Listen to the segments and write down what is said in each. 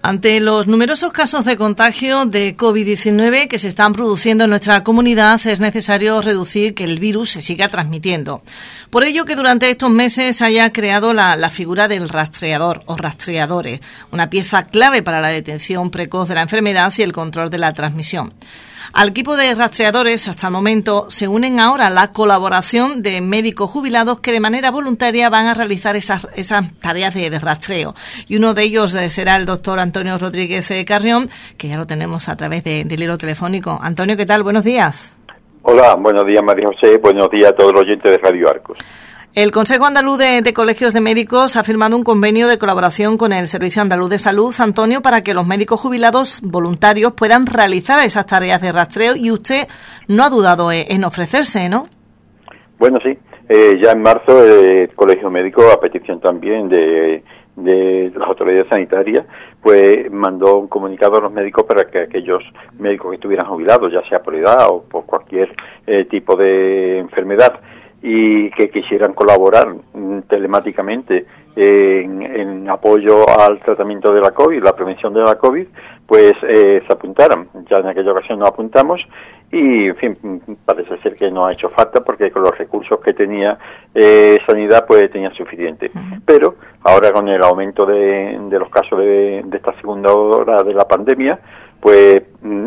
Ante los numerosos casos de contagio de COVID-19 que se están produciendo en nuestra comunidad, es necesario reducir que el virus se siga transmitiendo. Por ello que durante estos meses se haya creado la figura del rastreador o rastreadores, una pieza clave para la detención precoz de la enfermedad y el control de la transmisión. Al equipo de rastreadores, hasta el momento, se unen ahora la colaboración de médicos jubilados que de manera voluntaria van a realizar esas tareas de rastreo. Y uno de ellos será el doctor Antonio Rodríguez Carrión, que ya lo tenemos a través del hilo telefónico. Antonio, ¿qué tal? Buenos días. Hola, buenos días, María José. Buenos días a todos los oyentes de Radio Arcos. El Consejo Andaluz de Colegios de Médicos ha firmado un convenio de colaboración con el Servicio Andaluz de Salud, Antonio, para que los médicos jubilados voluntarios puedan realizar esas tareas de rastreo, y usted no ha dudado en ofrecerse, ¿no? Bueno, sí. Ya en marzo el Colegio Médico, a petición también de las autoridades sanitarias, pues mandó un comunicado a los médicos para que aquellos médicos que estuvieran jubilados, ya sea por edad o por cualquier tipo de enfermedad, y que quisieran colaborar telemáticamente en apoyo al tratamiento de la COVID, la prevención de la COVID, pues se apuntaran. Ya en aquella ocasión nos apuntamos y, en fin, parece ser que no ha hecho falta porque con los recursos que tenía Sanidad, pues tenía suficiente. Uh-huh. Pero ahora con el aumento de los casos de esta segunda ola de la pandemia, pues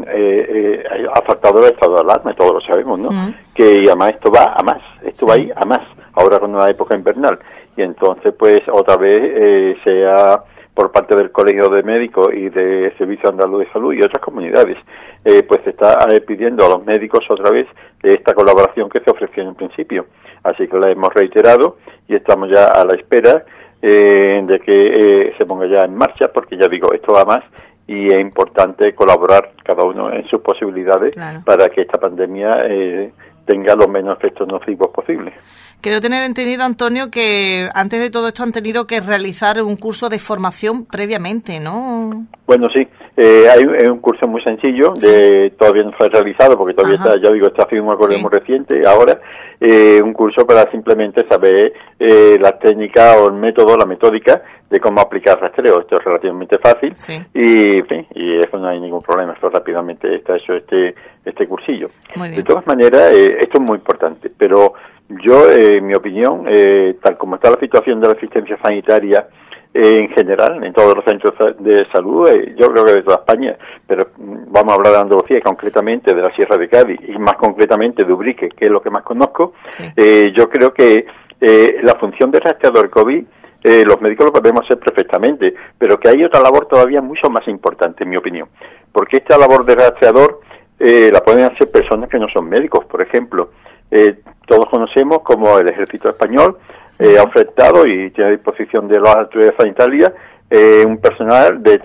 ha faltado el estado de alarma, todos lo sabemos, ¿no? Uh-huh. Que además esto va a más, va a ir a más, ahora con una época invernal. Y entonces, pues, otra vez sea por parte del Colegio de Médicos y del Servicio Andaluz de Salud y otras comunidades, pues se está pidiendo a los médicos otra vez esta colaboración que se ofreció en principio. Así que la hemos reiterado y estamos ya a la espera de que se ponga ya en marcha, porque ya digo, esto va a más. Y es importante colaborar cada uno en sus posibilidades, claro, para que esta pandemia tenga los menos efectos nocivos posibles. Creo tener entendido, Antonio, que antes de todo esto han tenido que realizar un curso de formación previamente, ¿no? Bueno, sí. Hay un curso muy sencillo, todavía no fue realizado porque todavía está, ya digo, está haciendo un acuerdo muy reciente ahora, un curso para simplemente saber la técnica o el método, la metódica de cómo aplicar rastreo. Esto es relativamente fácil, y en fin, y eso no hay ningún problema, esto rápidamente está hecho este cursillo. De todas maneras, esto es muy importante, pero yo, en mi opinión, tal como está la situación de la asistencia sanitaria en general, en todos los centros de salud, yo creo que de toda España, pero vamos a hablar de Andalucía, concretamente de la Sierra de Cádiz y más concretamente de Ubrique, que es lo que más conozco. Yo creo que la función de rastreador COVID, los médicos lo podemos hacer perfectamente, pero que hay otra labor todavía mucho más importante, en mi opinión, porque esta labor de rastreador la pueden hacer personas que no son médicos. Por ejemplo, todos conocemos como el Ejército Español ha ofertado y tiene a disposición de las autoridades sanitarias un personal de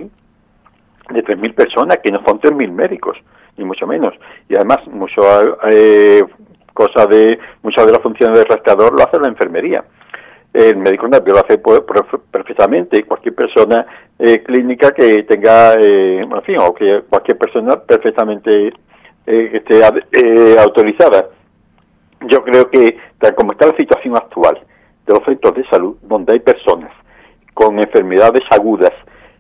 3.000 personas, que no son 3.000 médicos, ni mucho menos. Y además, muchas de las funciones del rastreador lo hace la enfermería. El médico lo hace perfectamente, cualquier persona clínica que tenga, en fin, o que cualquier persona perfectamente que esté autorizada. Yo creo que, tal como está la situación actual de los centros de salud, donde hay personas con enfermedades agudas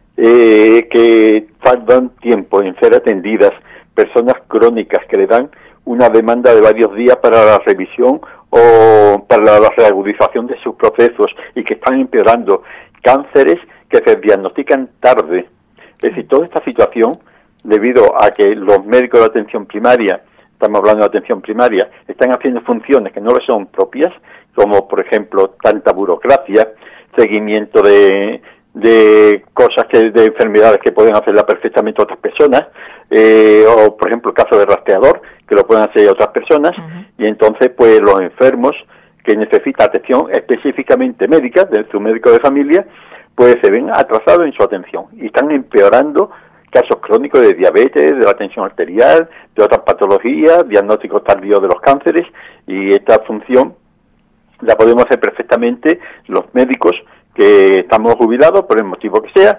que tardan tiempo en ser atendidas, personas crónicas que le dan una demanda de varios días para la revisión o para la reagudización de sus procesos y que están empeorando, cánceres que se diagnostican tarde. Es decir, toda esta situación, debido a que los médicos de atención primaria, estamos hablando de atención primaria, están haciendo funciones que no les son propias, como por ejemplo tanta burocracia, seguimiento de cosas de enfermedades que pueden hacerla perfectamente otras personas, o por ejemplo el caso de rastreador, que lo pueden hacer otras personas, y entonces pues los enfermos que necesitan atención específicamente médica, de su médico de familia, pues se ven atrasados en su atención, y están empeorando casos crónicos de diabetes, de la tensión arterial, de otras patologías, diagnósticos tardíos de los cánceres, y esta función la podemos hacer perfectamente los médicos que estamos jubilados, por el motivo que sea,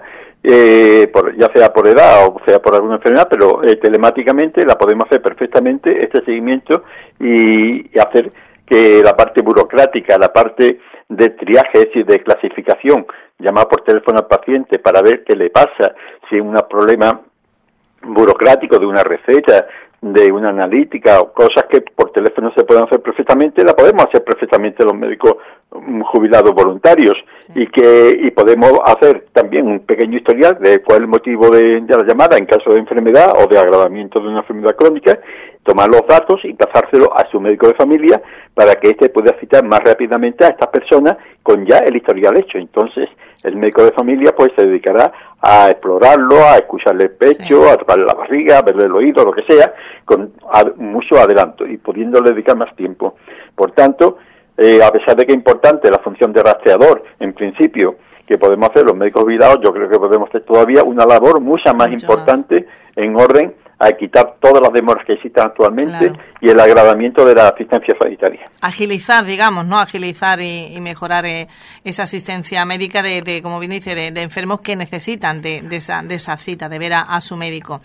ya sea por edad o sea por alguna enfermedad, pero telemáticamente la podemos hacer perfectamente, este seguimiento, y hacer que la parte burocrática, la parte de triaje, es decir, de clasificación llamar por teléfono al paciente para ver qué le pasa, si es un problema burocrático de una receta, de una analítica o cosas que por teléfono se pueden hacer perfectamente, la podemos hacer perfectamente los médicos jubilados voluntarios, y podemos hacer también un pequeño historial de cuál es el motivo de la llamada en caso de enfermedad o de agravamiento de una enfermedad crónica, tomar los datos y pasárselo a su médico de familia para que éste pueda citar más rápidamente a estas personas con ya el historial hecho. Entonces el médico de familia pues se dedicará a explorarlo, a escucharle el pecho, a tocarle la barriga, a verle el oído, lo que sea, con mucho adelanto y pudiéndole dedicar más tiempo. Por tanto, a pesar de que es importante la función de rastreador, en principio, que podemos hacer los médicos jubilados, yo creo que podemos hacer todavía una labor mucho más importante en orden a quitar todas las demoras que existen actualmente y el agravamiento de la asistencia sanitaria. Agilizar, digamos, ¿no? Agilizar y mejorar esa asistencia médica de como bien dice, de enfermos que necesitan de esa cita, de ver a su médico.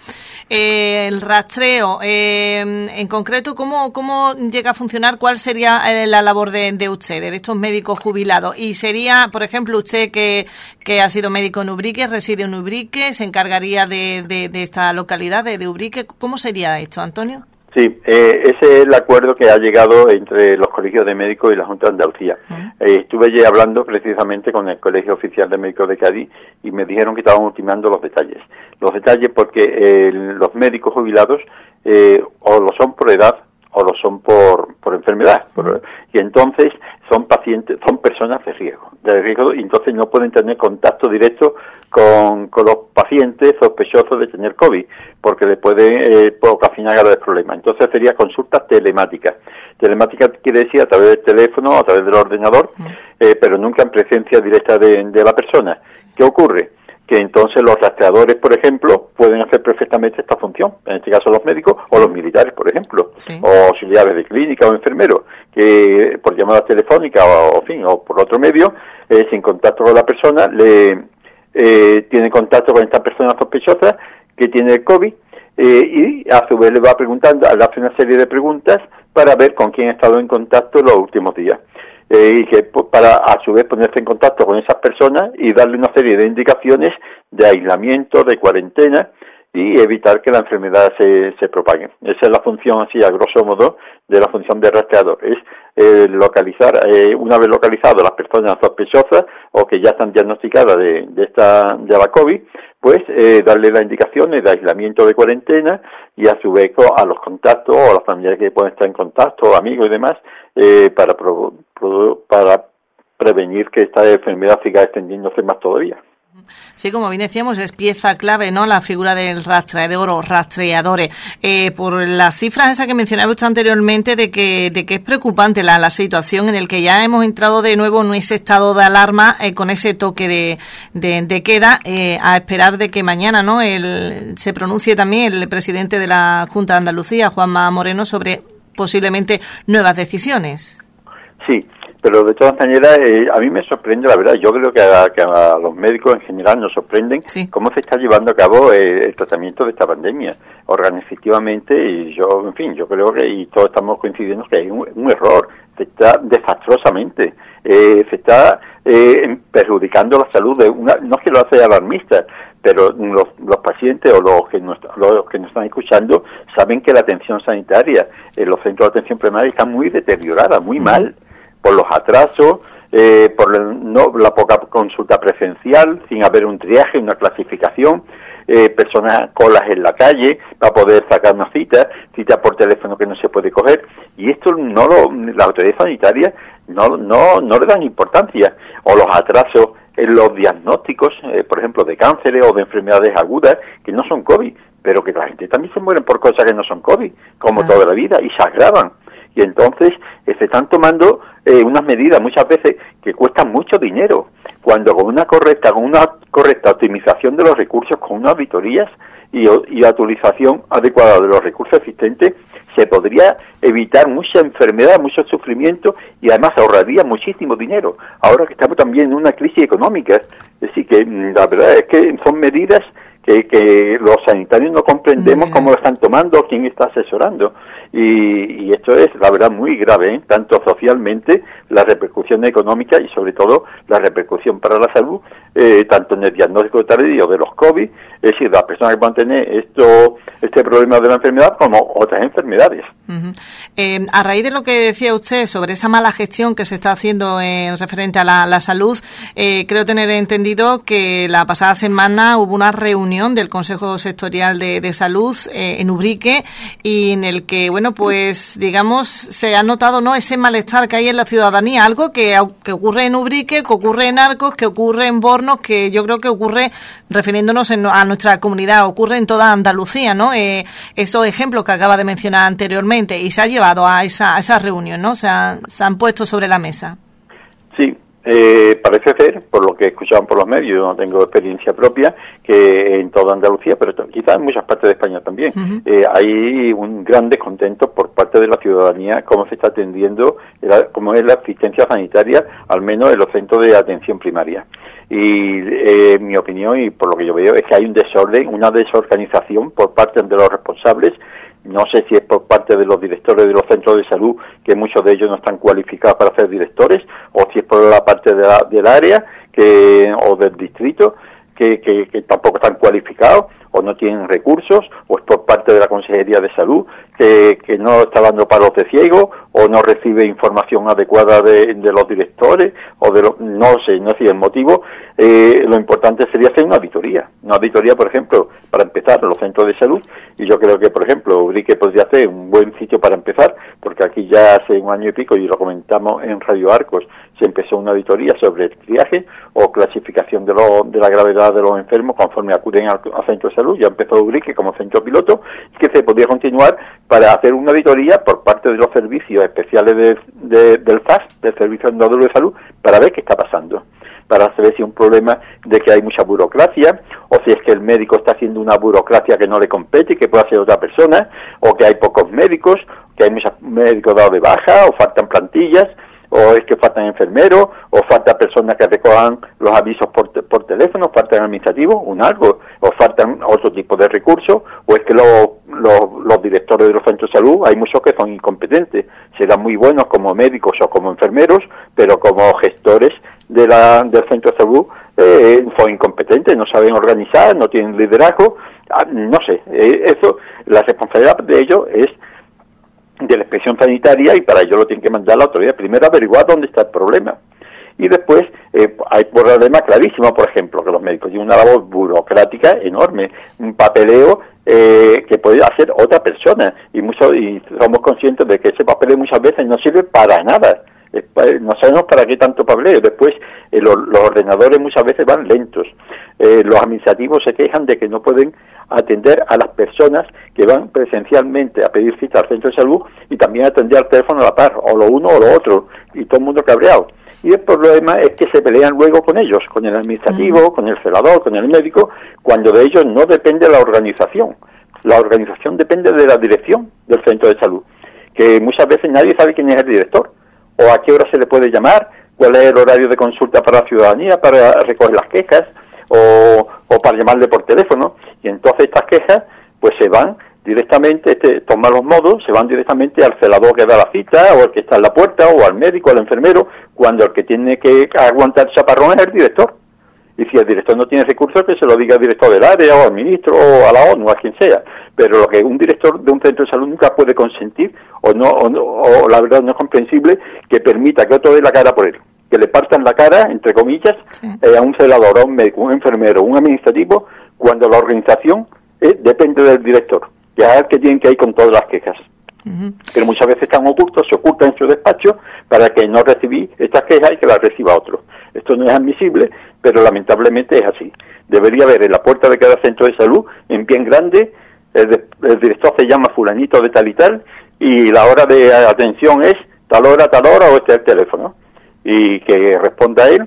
El rastreo, en concreto, ¿cómo llega a funcionar? ¿Cuál sería la labor de ustedes, de estos médicos jubilados? Y sería, por ejemplo, usted que ha sido médico en Ubrique, reside en Ubrique, se encargaría de esta localidad, de Ubrique. ¿Cómo sería esto, Antonio? Sí, ese es el acuerdo que ha llegado entre los colegios de médicos y la Junta de Andalucía. Estuve allí hablando precisamente con el Colegio Oficial de Médicos de Cádiz y me dijeron que estaban ultimando los detalles. Los detalles porque los médicos jubilados o lo son por edad o lo son por enfermedad. Y entonces son pacientes, son personas de riesgo, y entonces no pueden tener contacto directo con los pacientes sospechosos de tener COVID, porque le puede ocasionar graves problemas. Entonces sería consultas telemáticas. Telemática quiere decir a través del teléfono, a través del ordenador, pero nunca en presencia directa de la persona. ¿Qué ocurre? Que entonces los rastreadores, por ejemplo, pueden hacer perfectamente esta función, en este caso los médicos o los militares, por ejemplo, o auxiliares de clínica o enfermeros, que por llamada telefónica o por otro medio, sin contacto con la persona, tiene contacto con esta persona sospechosa que tiene el COVID, y a su vez le va preguntando, le hace una serie de preguntas para ver con quién ha estado en contacto los últimos días. Y que para a su vez ponerse en contacto con esas personas y darle una serie de indicaciones de aislamiento, de cuarentena y evitar que la enfermedad se propague. Esa es la función, así a grosso modo, de la función de rastreador, es localizar, una vez localizado las personas sospechosas o que ya están diagnosticadas de la COVID, pues darle las indicaciones de aislamiento, de cuarentena y a su vez a los contactos o a los familiares que pueden estar en contacto, amigos y demás, para prevenir que esta enfermedad siga extendiéndose más todavía. Sí, como bien decíamos, es pieza clave, ¿no?, la figura del rastreador o rastreadores. Por las cifras esas que mencionaba usted anteriormente de que es preocupante la situación en el que ya hemos entrado de nuevo en ese estado de alarma, con ese toque de queda, a esperar de que mañana, ¿no?, se pronuncie también el presidente de la Junta de Andalucía, Juanma Moreno, sobre posiblemente nuevas decisiones. Sí, pero de todas maneras a mí me sorprende, la verdad, yo creo que a los médicos en general nos sorprenden cómo se está llevando a cabo el tratamiento de esta pandemia organizativamente, y yo creo que y todos estamos coincidiendo que hay un error, se está desastrosamente, se está perjudicando la salud de no es que lo hace alarmista, pero los pacientes o los que nos están escuchando saben que la atención sanitaria en los centros de atención primaria está muy deteriorada, muy mal, por los atrasos, por la poca consulta presencial, sin haber un triaje, una clasificación, personas colas en la calle para poder sacar una cita por teléfono que no se puede coger, y esto la autoridad sanitaria no le dan importancia, o los atrasos en los diagnósticos, por ejemplo, de cánceres o de enfermedades agudas que no son COVID, pero que la gente también se mueren por cosas que no son COVID, como toda la vida, y se agravan. Y entonces se están tomando unas medidas muchas veces que cuestan mucho dinero, cuando con una correcta optimización de los recursos, con unas auditorías y utilización adecuada de los recursos existentes, se podría evitar mucha enfermedad, mucho sufrimiento, y además ahorraría muchísimo dinero. Ahora que estamos también en una crisis económica, es decir, que la verdad es que son medidas que los sanitarios no comprendemos cómo lo están tomando, quién está asesorando. y esto es, la verdad, muy grave, tanto socialmente, la repercusión económica y sobre todo la repercusión para la salud, tanto en el diagnóstico tardío de los COVID, es decir, las personas que van a tener este problema de la enfermedad como otras enfermedades. A raíz de lo que decía usted sobre esa mala gestión que se está haciendo en referente a la salud, creo tener entendido que la pasada semana hubo una reunión del Consejo Sectorial de Salud en Ubrique, y en el que, bueno, pues digamos, se ha notado, ¿no?, ese malestar que hay en la ciudadanía, algo que ocurre en Ubrique, que ocurre en Arcos, que ocurre en Bornos, que yo creo que ocurre, refiriéndonos a nuestra comunidad, ocurre en toda Andalucía, ¿no? Esos ejemplos que acaba de mencionar anteriormente, y se ha llevado a esa reunión, ¿no? Se han puesto sobre la mesa. Sí. Parece ser, por lo que escuchaban por los medios, yo no tengo experiencia propia, que en toda Andalucía, pero quizás en muchas partes de España también, hay un gran descontento por parte de la ciudadanía cómo se está atendiendo, cómo es la asistencia sanitaria, al menos en los centros de atención primaria. Y mi opinión, y por lo que yo veo, es que hay un desorden, una desorganización por parte de los responsables. No sé si es por parte de los directores de los centros de salud, que muchos de ellos no están cualificados para ser directores, o si es por la parte del área o del distrito, que tampoco están cualificados, o no tienen recursos, o es por parte de la Consejería de Salud, que no está dando palos de ciego, o no recibe información adecuada de los directores, no sé el motivo. Lo importante sería hacer una auditoría, por ejemplo, para empezar, los centros de salud, y yo creo que, por ejemplo, Ubrique podría ser un buen sitio para empezar, porque aquí ya hace un año y pico, y lo comentamos en Radio Arcos, se empezó una auditoría sobre el triaje o clasificación de la gravedad de los enfermos conforme acuden al centro de salud. Ya empezó Ubrique como centro piloto, y que se podía continuar para hacer una auditoría por parte de los servicios especiales del SAS, del Servicio Andaluz de Salud, para ver qué está pasando, para saber si es un problema de que hay mucha burocracia, o si es que el médico está haciendo una burocracia que no le compete y que puede hacer otra persona, o que hay pocos médicos, que hay muchos médicos dados de baja, o faltan plantillas, o es que faltan enfermeros, o faltan personas que recojan los avisos por teléfono, faltan administrativos, o faltan otro tipo de recursos, o es que los directores de los centros de salud, hay muchos que son incompetentes, serán muy buenos como médicos o como enfermeros, pero como gestores del centro de salud son incompetentes, no saben organizar, no tienen liderazgo, no sé, la responsabilidad de ellos es de la inspección sanitaria, y para ello lo tienen que mandar a la autoridad. Primero averiguar dónde está el problema, y después hay problema clarísimo, por ejemplo, que los médicos tienen una labor burocrática enorme, un papeleo que puede hacer otra persona, y somos conscientes de que ese papeleo muchas veces no sirve para nada. No sabemos para qué tanto papeleo. Después los ordenadores muchas veces van lentos, los administrativos se quejan de que no pueden atender a las personas que van presencialmente a pedir cita al centro de salud, y también atender al teléfono a la par, o lo uno o lo otro, y todo el mundo cabreado. Y el problema es que se pelean luego con ellos, con el administrativo, con el celador, con el médico, cuando de ellos no depende la organización. La organización depende de la dirección del centro de salud, que muchas veces nadie sabe quién es el director, o a qué hora se le puede llamar, cuál es el horario de consulta para la ciudadanía, para recoger las quejas, o para llamarle por teléfono. Y entonces estas quejas pues se van directamente, toman los modos, se van directamente al celador que da la cita, o al que está en la puerta, o al médico, al enfermero, cuando el que tiene que aguantar el chaparrón es el director. Y si el director no tiene recursos, que se lo diga al director del área, o al ministro, o a la ONU, a quien sea. Pero lo que un director de un centro de salud nunca puede consentir, o la verdad no es comprensible, que permita que otro dé la cara por él, que le partan la cara, entre comillas, a un celador, a un médico, un enfermero, un administrativo, cuando la organización depende del director, que es el que tiene que ir con todas las quejas. Pero muchas veces están ocultos, se ocultan en su despacho para que no recibí estas quejas y que las reciba otro. Esto no es admisible, pero lamentablemente es así. Debería haber en la puerta de cada centro de salud, en bien grande, el director se llama fulanito de tal y tal, y la hora de atención es tal hora, o este es el teléfono, y que responda a él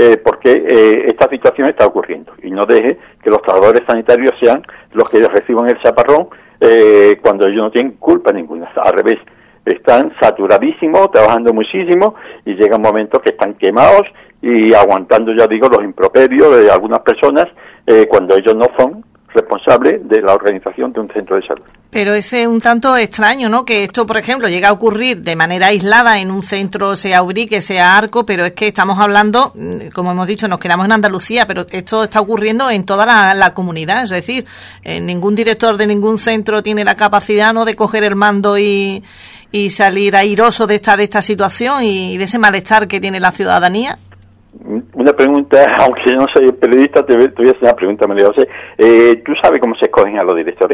porque esta situación está ocurriendo, y no deje que los trabajadores sanitarios sean los que reciban el chaparrón cuando ellos no tienen culpa ninguna. Al revés, están saturadísimos, trabajando muchísimo, y llega un momento que están quemados y aguantando, ya digo, los improperios de algunas personas cuando ellos no son responsable de la organización de un centro de salud. Pero es un tanto extraño, ¿no? Que esto, por ejemplo, llega a ocurrir de manera aislada en un centro, sea Ubrique, sea Arco, pero es que estamos hablando, como hemos dicho, nos quedamos en Andalucía, pero esto está ocurriendo en toda la comunidad. Es decir, ningún director de ningún centro tiene la capacidad, ¿no?, de coger el mando y salir airoso de esta situación y de ese malestar que tiene la ciudadanía. Una pregunta, aunque yo no soy periodista, te voy a hacer una pregunta, María José. ¿Tú sabes cómo se escogen a los directores?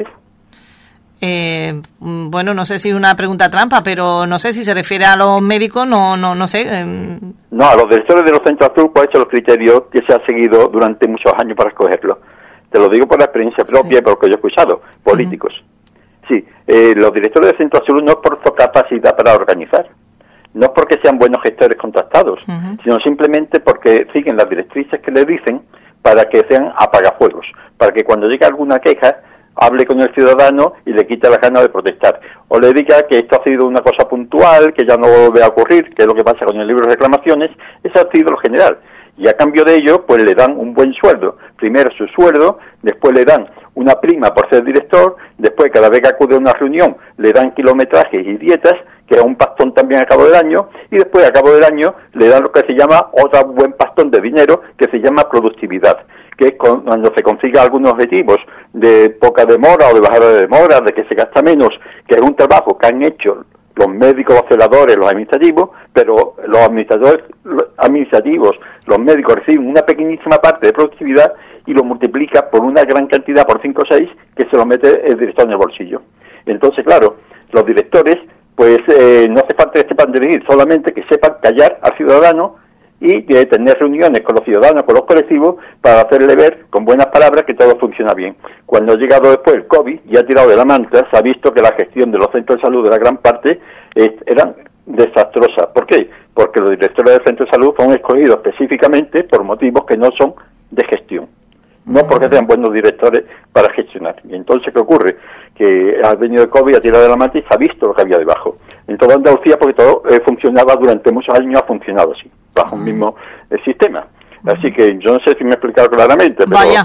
Bueno, no sé si es una pregunta trampa, pero no sé si se refiere a los médicos, no sé. No, a los directores de los centros azul, pues hecho los criterios que se han seguido durante muchos años para escogerlos. Te lo digo por la experiencia propia, sí, por lo que yo he escuchado, políticos. Sí, los directores de centro azul no es por su capacidad para organizar, no es porque sean buenos gestores contrastados, sino simplemente porque siguen las directrices que les dicen para que sean apagafuegos, para que cuando llegue alguna queja hable con el ciudadano y le quite la gana de protestar, o le diga que esto ha sido una cosa puntual, que ya no vuelve a ocurrir, que es lo que pasa con el libro de reclamaciones. Eso ha sido lo general, y a cambio de ello pues le dan un buen sueldo, primero su sueldo, después le dan una prima por ser director, después cada vez que acude a una reunión le dan kilometrajes y dietas, que es un pastón también a cabo del año, y después a cabo del año le dan lo que se llama otro buen pastón de dinero, que se llama productividad, que es cuando se consiga algunos objetivos de poca demora o de bajada de demora, de que se gasta menos, que es un trabajo que han hecho los médicos, los celadores, los administrativos, pero los administrativos, los médicos reciben una pequeñísima parte de productividad y lo multiplica por una gran cantidad, por 5 o 6, que se lo mete el director en el bolsillo. Entonces, claro, los directores, pues no hace falta que sepan dirigir, solamente que sepan callar al ciudadano y tener reuniones con los ciudadanos, con los colectivos, para hacerle ver con buenas palabras que todo funciona bien. Cuando ha llegado después el COVID y ha tirado de la manta, se ha visto que la gestión de los centros de salud de la gran parte eran desastrosas. ¿Por qué? Porque los directores del centro de salud son escogidos específicamente por motivos que no son de gestión, no porque sean buenos directores para gestionar. Y entonces, ¿qué ocurre? Que ha venido el COVID, ha tirado de la manta y se ha visto lo que había debajo. En toda Andalucía, porque todo funcionaba durante muchos años, ha funcionado así, bajo un mismo sistema. Así que yo no sé si me he explicado claramente, pero... Vaya.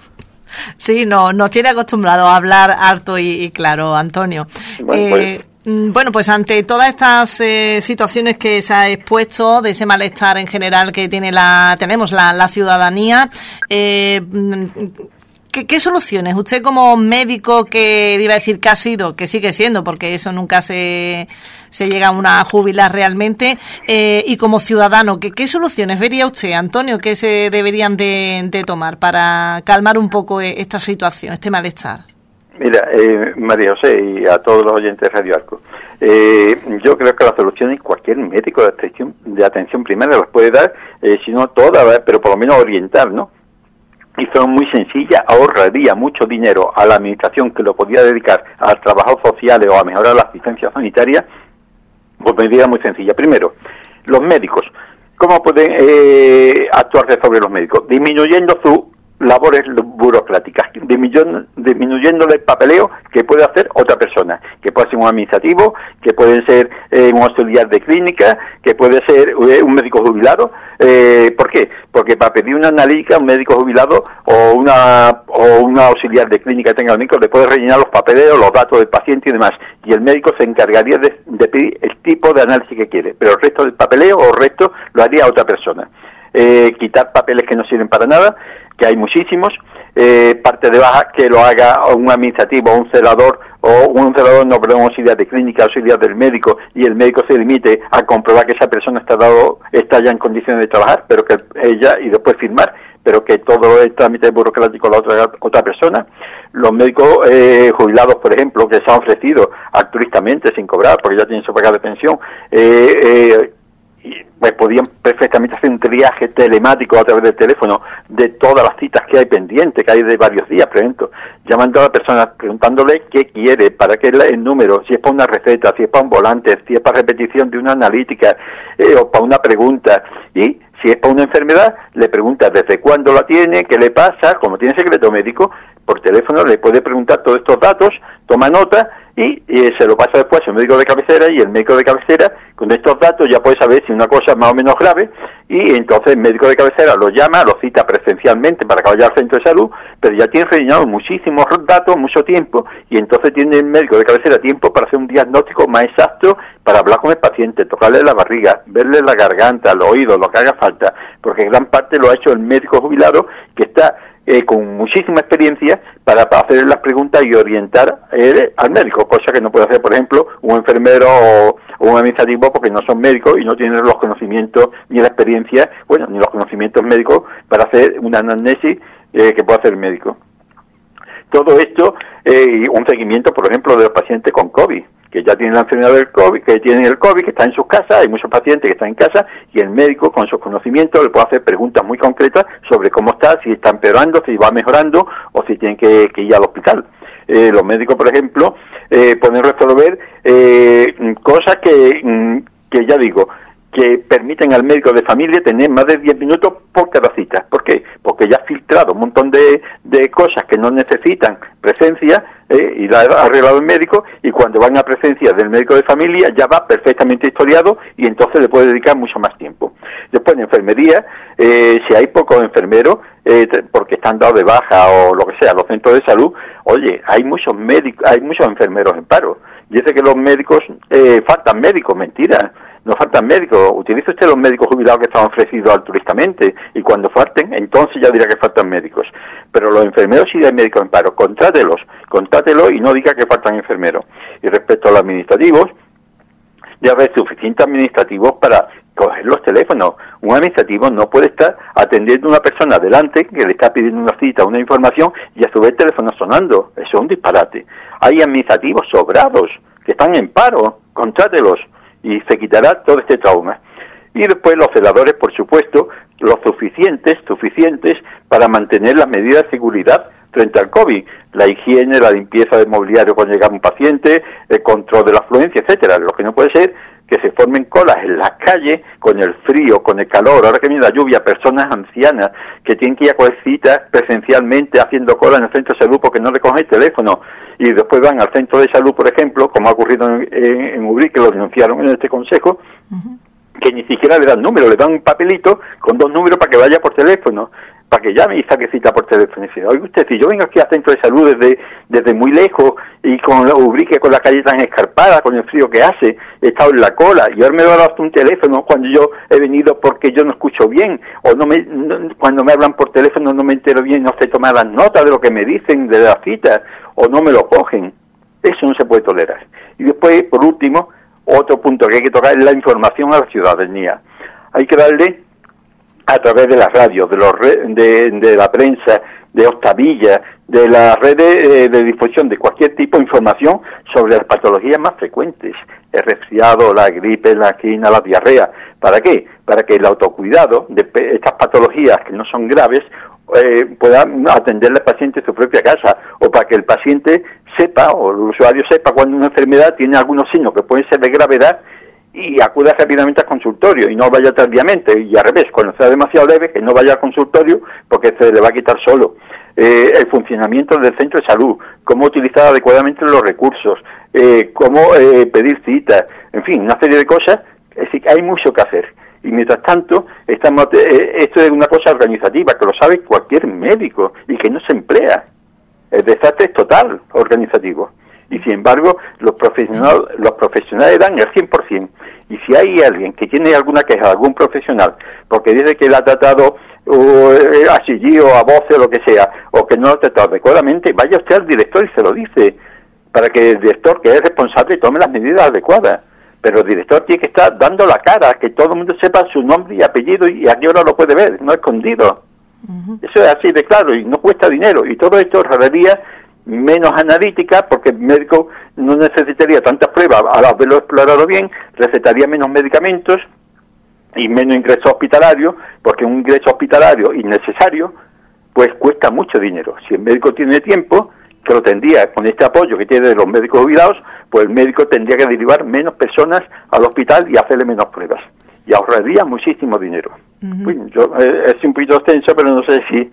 Sí, nos tiene acostumbrado a hablar harto y claro, Antonio. Bueno, pues ante todas estas situaciones que se ha expuesto, de ese malestar en general que tenemos la ciudadanía, ¿qué soluciones? Usted como médico, que iba a decir que ha sido, que sigue siendo, porque eso nunca se llega a jubilar realmente, y como ciudadano, ¿qué soluciones vería usted, Antonio, que se deberían de tomar para calmar un poco esta situación, este malestar? Mira, María José, y a todos los oyentes de Radio Arco, yo creo que las soluciones cualquier médico de atención primaria las puede dar, si no todas, pero por lo menos orientar, ¿no? Y son muy sencillas, ahorraría mucho dinero a la administración que lo podía dedicar a trabajos sociales o a mejorar la asistencia sanitaria, por medida muy sencilla. Primero, los médicos. ¿Cómo pueden actuar sobre los médicos? Disminuyendo su labores burocráticas, disminuyéndole el papeleo que puede hacer otra persona, que puede ser un administrativo, que puede ser un auxiliar de clínica, que puede ser un médico jubilado. ¿Por qué? Porque para pedir una analítica, un médico jubilado o una auxiliar de clínica que tenga el médico le puede rellenar los papeleos, los datos del paciente y demás, y el médico se encargaría de pedir el tipo de análisis que quiere, pero el resto del papeleo o el resto lo haría otra persona. Quitar papeles que no sirven para nada, que hay muchísimos, parte de baja que lo haga un administrativo, un celador, un auxiliar de clínica, auxiliar del médico, y el médico se limite a comprobar que esa persona está ya en condiciones de trabajar, pero que ella, y después firmar, pero que todo el trámite burocrático lo haga otra persona. Los médicos jubilados, por ejemplo, que se han ofrecido altruistamente, sin cobrar, porque ya tienen su paga de pensión, pues podían perfectamente hacer un triaje telemático a través del teléfono de todas las citas que hay pendientes, que hay de varios días, por ejemplo, llamando a la persona, preguntándole qué quiere, para qué el número, si es para una receta, si es para un volante, si es para repetición de una analítica, o para una pregunta, y si es para una enfermedad, le pregunta desde cuándo la tiene, qué le pasa, como tiene secreto médico, por teléfono le puede preguntar todos estos datos toma nota y se lo pasa después al médico de cabecera, y el médico de cabecera con estos datos ya puede saber si una cosa es más o menos grave, y entonces el médico de cabecera lo llama, lo cita presencialmente para que vaya al centro de salud, pero ya tiene rellenado muchísimos datos, mucho tiempo, y entonces tiene el médico de cabecera tiempo para hacer un diagnóstico más exacto, para hablar con el paciente, tocarle la barriga, verle la garganta, los oídos, lo que haga falta, porque gran parte lo ha hecho el médico jubilado, que está con muchísima experiencia para hacer las preguntas y orientar al médico, cosa que no puede hacer, por ejemplo, un enfermero o un administrativo, porque no son médicos y no tienen los conocimientos ni la experiencia, bueno, ni los conocimientos médicos para hacer una anamnesis que puede hacer el médico. Todo esto, un seguimiento, por ejemplo, de los pacientes con COVID, que ya tienen la enfermedad del COVID, que tienen el COVID, que están en sus casas, hay muchos pacientes que están en casa, y el médico, con sus conocimientos, le puede hacer preguntas muy concretas sobre cómo está, si está empeorando, si va mejorando, o si tienen que ir al hospital. Los médicos, por ejemplo, pueden resolver cosas que ya digo, que permiten al médico de familia tener más de 10 minutos por cada cita. ¿Por qué? Porque ya ha filtrado un montón de cosas que no necesitan presencia, y la ha arreglado el médico, y cuando van a presencia del médico de familia ya va perfectamente historiado, y entonces le puede dedicar mucho más tiempo. Después en enfermería, si hay pocos enfermeros, porque están dados de baja o lo que sea, los centros de salud, oye, hay muchos médicos, hay muchos enfermeros en paro. Dice que los médicos, faltan médicos, mentira. No faltan médicos, utilice usted los médicos jubilados que están ofrecidos altruistamente, y cuando falten, entonces ya dirá que faltan médicos. Pero los enfermeros, si hay médicos en paro, contrátelos y no diga que faltan enfermeros. Y respecto a los administrativos, ya haber suficientes administrativos para coger los teléfonos. Un administrativo no puede estar atendiendo a una persona delante que le está pidiendo una cita, una información, y a su vez el teléfono sonando. Eso es un disparate. Hay administrativos sobrados que están en paro, contrátelos, y se quitará todo este trauma. Y después los celadores, por supuesto, los suficientes para mantener las medidas de seguridad frente al COVID, la higiene, la limpieza del mobiliario cuando llega un paciente, el control de la afluencia, etcétera. Lo que no puede ser que se formen colas en las calles con el frío, con el calor, ahora que viene la lluvia, personas ancianas que tienen que ir a coger citas presencialmente haciendo cola en el centro de salud porque no le cogen el teléfono, y después van al centro de salud, por ejemplo, como ha ocurrido en Ubrique, que lo denunciaron en este consejo, que ni siquiera le dan número, le dan un papelito con 2 números para que vaya por teléfono, para que llame y saque cita por teléfono. Y dice, oye usted, si yo vengo aquí al centro de salud desde muy lejos, y con Ubrique, con la calle tan escarpada, con el frío que hace, he estado en la cola, y ahora me va a dar un teléfono cuando yo he venido porque yo no escucho bien, o cuando me hablan por teléfono no me entero bien, no sé tomar las notas de lo que me dicen de la cita, o no me lo cogen. Eso no se puede tolerar. Y después, por último, otro punto que hay que tocar es la información a la ciudadanía. Hay que darle, a través de las radios, de la prensa, de Octavilla, de las redes de difusión de cualquier tipo de información sobre las patologías más frecuentes, el resfriado, la gripe, la angina, la diarrea. ¿Para qué? Para que el autocuidado de estas patologías que no son graves pueda atenderle al paciente en su propia casa, o para que el paciente sepa, o el usuario sepa, cuando una enfermedad tiene algunos signos que pueden ser de gravedad, y acuda rápidamente al consultorio y no vaya tardíamente, y al revés, cuando sea demasiado leve, que no vaya al consultorio porque se le va a quitar solo. El funcionamiento del centro de salud, cómo utilizar adecuadamente los recursos, cómo pedir citas, en fin, una serie de cosas. Es decir, hay mucho que hacer. Y mientras tanto, esto es una cosa organizativa, que lo sabe cualquier médico y que no se emplea. El desastre es total, organizativo. Y sin embargo, los profesionales dan el 100%. Y si hay alguien que tiene alguna queja de algún profesional, porque dice que la ha tratado así o a voces o lo que sea, o que no lo ha tratado adecuadamente, vaya usted al director y se lo dice, para que el director, que es responsable, tome las medidas adecuadas. Pero el director tiene que estar dando la cara, que todo el mundo sepa su nombre y apellido y a qué hora lo puede ver, no escondido. Eso es así de claro, y no cuesta dinero. Y todo esto revelaría menos analítica, porque el médico no necesitaría tantas pruebas al haberlo explorado bien, recetaría menos medicamentos y menos ingresos hospitalarios, porque un ingreso hospitalario innecesario pues cuesta mucho dinero. Si el médico tiene tiempo, que lo tendría con este apoyo que tiene de los médicos jubilados, pues el médico tendría que derivar menos personas al hospital y hacerle menos pruebas, y ahorraría muchísimo dinero. Es un poquito extenso, pero no sé si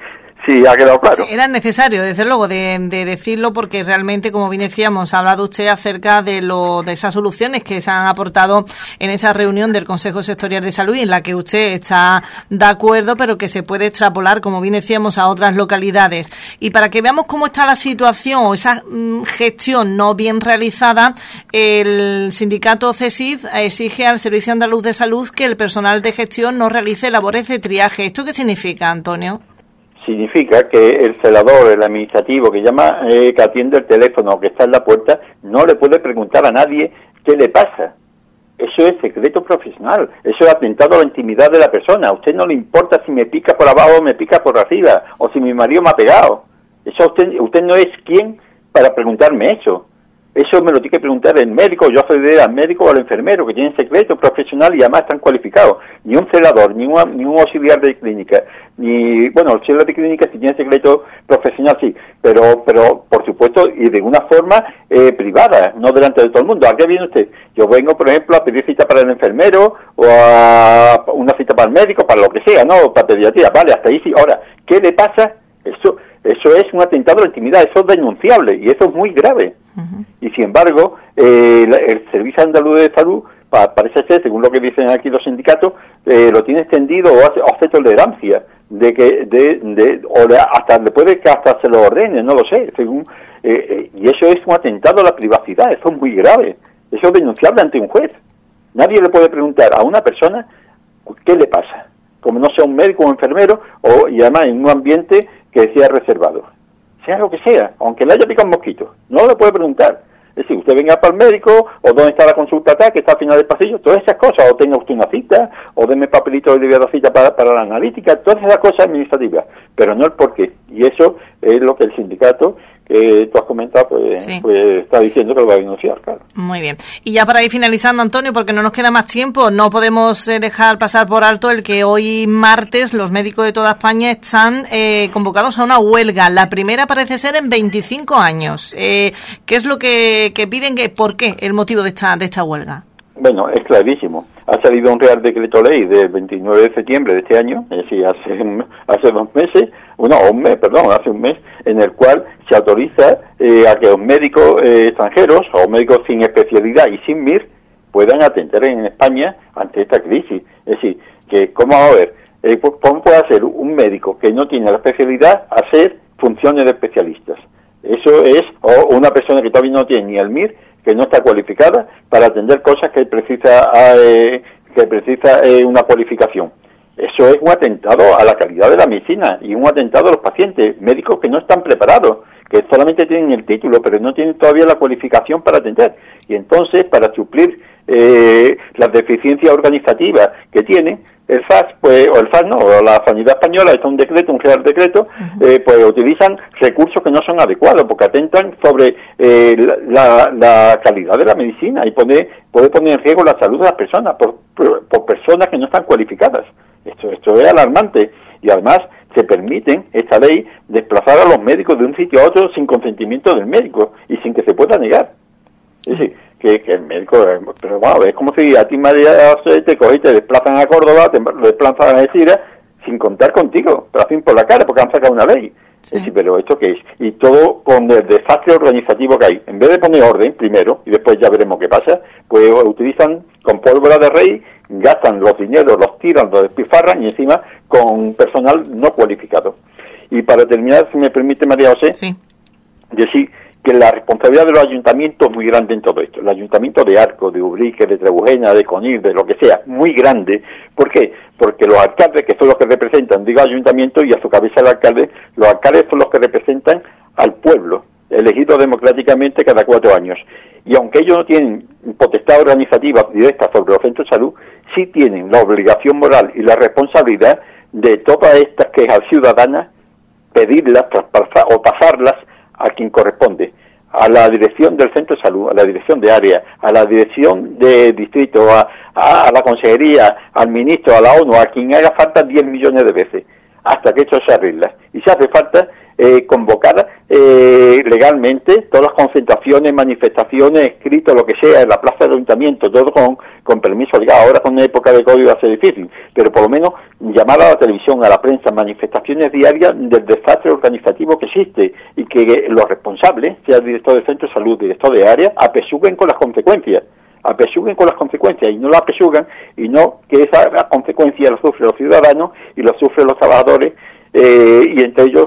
Sí, ha quedado claro. Era necesario, desde luego, de decirlo, porque realmente, como bien decíamos, ha hablado usted acerca de esas soluciones que se han aportado en esa reunión del Consejo Sectorial de Salud, y en la que usted está de acuerdo, pero que se puede extrapolar, como bien decíamos, a otras localidades. Y para que veamos cómo está la situación o esa gestión no bien realizada, el sindicato CESID exige al Servicio Andaluz de Salud que el personal de gestión no realice labores de triaje. ¿Esto qué significa, Antonio? Significa que el celador, el administrativo que llama, que atiende el teléfono, que está en la puerta, no le puede preguntar a nadie qué le pasa. Eso es secreto profesional, eso es atentado a la intimidad de la persona. A usted no le importa si me pica por abajo o me pica por arriba, o si mi marido me ha pegado. Eso usted no es quien para preguntarme eso. Eso me lo tiene que preguntar el médico. Yo accederé al médico o al enfermero, que tienen secreto profesional y además están cualificados. Ni un celador, ni un auxiliar de clínica, el auxiliar de clínica si tiene secreto profesional, sí, pero por supuesto, y de una forma privada, no delante de todo el mundo. ¿A qué viene usted? Yo vengo, por ejemplo, a pedir cita para el enfermero, o a una cita para el médico, para lo que sea, ¿no? Para pediatría, vale, hasta ahí sí. Ahora, ¿qué le pasa? Eso es un atentado a la intimidad, eso es denunciable, y eso es muy grave. Uh-huh. Y sin embargo, el Servicio Andaluz de Salud, parece ser, según lo que dicen aquí los sindicatos, lo tiene extendido o hace tolerancia hasta le puede que hasta se lo ordene, no lo sé, y eso es un atentado a la privacidad, eso es muy grave, eso es denunciable ante un juez. Nadie le puede preguntar a una persona qué le pasa, como no sea un médico o un enfermero, y además en un ambiente que sea reservado. Sea lo que sea, aunque le haya picado un mosquito, no le puede preguntar. Es decir, usted venga para el médico, o dónde está la consulta que está al final del pasillo, todas esas cosas, o tenga usted una cita, o deme papelito de la cita para la analítica, todas esas cosas administrativas, pero no el porqué. Y eso es lo que el sindicato que tú has comentado, pues está diciendo que lo va a denunciar, claro. Muy bien. Y ya para ir finalizando, Antonio, porque no nos queda más tiempo, no podemos dejar pasar por alto el que hoy martes los médicos de toda España están convocados a una huelga. La primera parece ser en 25 años. ¿Qué es lo que piden? ¿Por qué el motivo de esta huelga? Bueno, es clarísimo. Ha salido un Real Decreto Ley del 29 de septiembre de este año, es decir, hace 2 meses, hace un mes, en el cual se autoriza a que los médicos extranjeros o médicos sin especialidad y sin MIR puedan atender en España ante esta crisis. Es decir, que ¿cómo va a ver? ¿Cómo puede hacer un médico que no tiene la especialidad hacer funciones de especialistas? Eso es, o una persona que todavía no tiene ni el MIR, que no está cualificada para atender cosas que precisa una cualificación. Eso es un atentado a la calidad de la medicina y un atentado a los pacientes, médicos que no están preparados, que solamente tienen el título, pero no tienen todavía la cualificación para atender. Y entonces, para suplir las deficiencias organizativas que tienen, el FAS, o la Sanidad Española, está un Real Decreto, pues utilizan recursos que no son adecuados, porque atentan sobre la calidad de la medicina y puede poner en riesgo la salud de las personas por personas que no están cualificadas. Esto es alarmante, y además se permiten, esta ley, desplazar a los médicos de un sitio a otro sin consentimiento del médico y sin que se pueda negar. Es decir, que el médico, pero bueno, es como si a ti, María, te coges y te desplazan a Córdoba, te desplazan a Algeciras sin contar contigo, pero así por la cara, porque han sacado una ley. Sí. Es decir, pero ¿esto qué es? Y todo con el desastre organizativo que hay. En vez de poner orden primero, y después ya veremos qué pasa, pues utilizan con pólvora de rey, gastan los dineros, los tiran, los despilfarran, y encima con personal no cualificado. Y para terminar, si me permite, María José, decir que la responsabilidad de los ayuntamientos es muy grande en todo esto. El ayuntamiento de Arco, de Ubrique, de Trebujena, de Conil, de lo que sea, muy grande. ¿Por qué? Porque los alcaldes, que son los que representan, digo ayuntamiento, y a su cabeza el alcalde, los alcaldes son los que representan al pueblo, elegido democráticamente cada 4 años. Y aunque ellos no tienen potestad organizativa directa sobre los centros de salud, sí tienen la obligación moral y la responsabilidad de todas estas quejas ciudadanas, pedirlas o pasarlas a quien corresponde, a la dirección del centro de salud, a la dirección de área, a la dirección de distrito, a la consejería, al ministro, a la ONU, a quien haga falta 10 millones de veces, hasta que esto se arregla. Y si hace falta, convocar legalmente todas las concentraciones, manifestaciones, escritos, lo que sea, en la plaza del ayuntamiento, todo con permiso legal. Ahora con una época de COVID va a ser difícil, pero por lo menos llamar a la televisión, a la prensa, manifestaciones diarias del desastre organizativo que existe y que los responsables, sea el director del centro de salud, director de área, apesuguen con las consecuencias. Y no la apesugan, y no que esa consecuencia la sufren los ciudadanos y la sufren los trabajadores, y entre ellos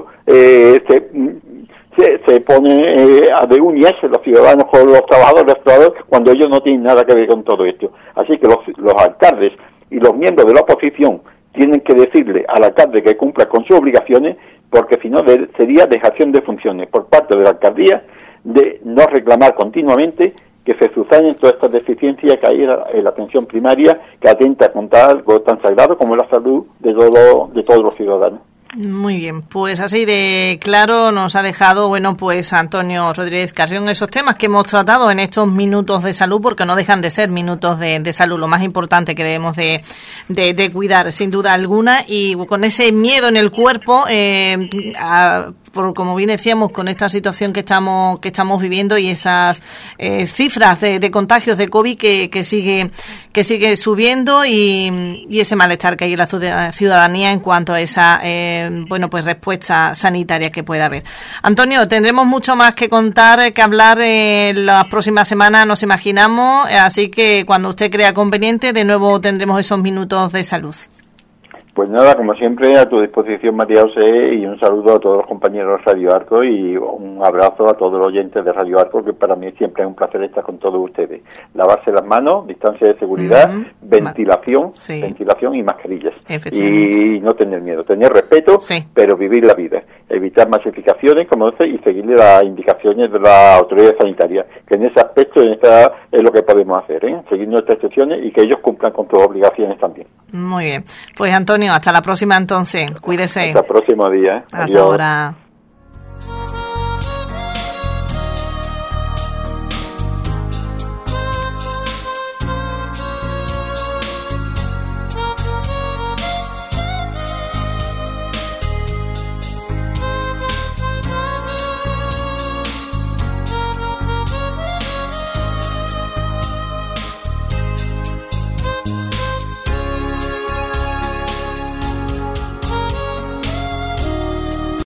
se ponen a de unirse los ciudadanos con los trabajadores cuando ellos no tienen nada que ver con todo esto. Así que los alcaldes y los miembros de la oposición tienen que decirle al alcalde que cumpla con sus obligaciones, porque si no sería dejación de funciones por parte de la alcaldía de no reclamar continuamente que se subsanen todas estas deficiencias que hay en la atención primaria, que atenta contra algo tan sagrado como la salud de todos los ciudadanos. Muy bien, pues así de claro nos ha dejado, pues Antonio Rodríguez Carrión, esos temas que hemos tratado en estos minutos de salud, porque no dejan de ser minutos de salud, lo más importante que debemos de cuidar, sin duda alguna, y con ese miedo en el cuerpo, por como bien decíamos, con esta situación que estamos viviendo y esas cifras de contagios de COVID que sigue subiendo, y ese malestar que hay en la ciudadanía en cuanto a esa pues respuesta sanitaria que pueda haber. Antonio, tendremos mucho más que contar, que hablar las próximas semanas, nos imaginamos, así que cuando usted crea conveniente, de nuevo tendremos esos minutos de salud. Pues nada, como siempre, a tu disposición, María José, y un saludo a todos los compañeros de Radio Arco y un abrazo a todos los oyentes de Radio Arco, que para mí siempre es un placer estar con todos ustedes. Lavarse las manos, distancia de seguridad, ventilación y mascarillas. Y no tener miedo, tener respeto, pero vivir la vida. Evitar masificaciones, como dice, y seguir las indicaciones de la autoridad sanitaria, que en ese aspecto es lo que podemos hacer, seguir nuestras instrucciones y que ellos cumplan con sus obligaciones también. Muy bien. Pues Antonio, hasta la próxima entonces. Cuídese. Hasta el próximo día. Hasta ahora.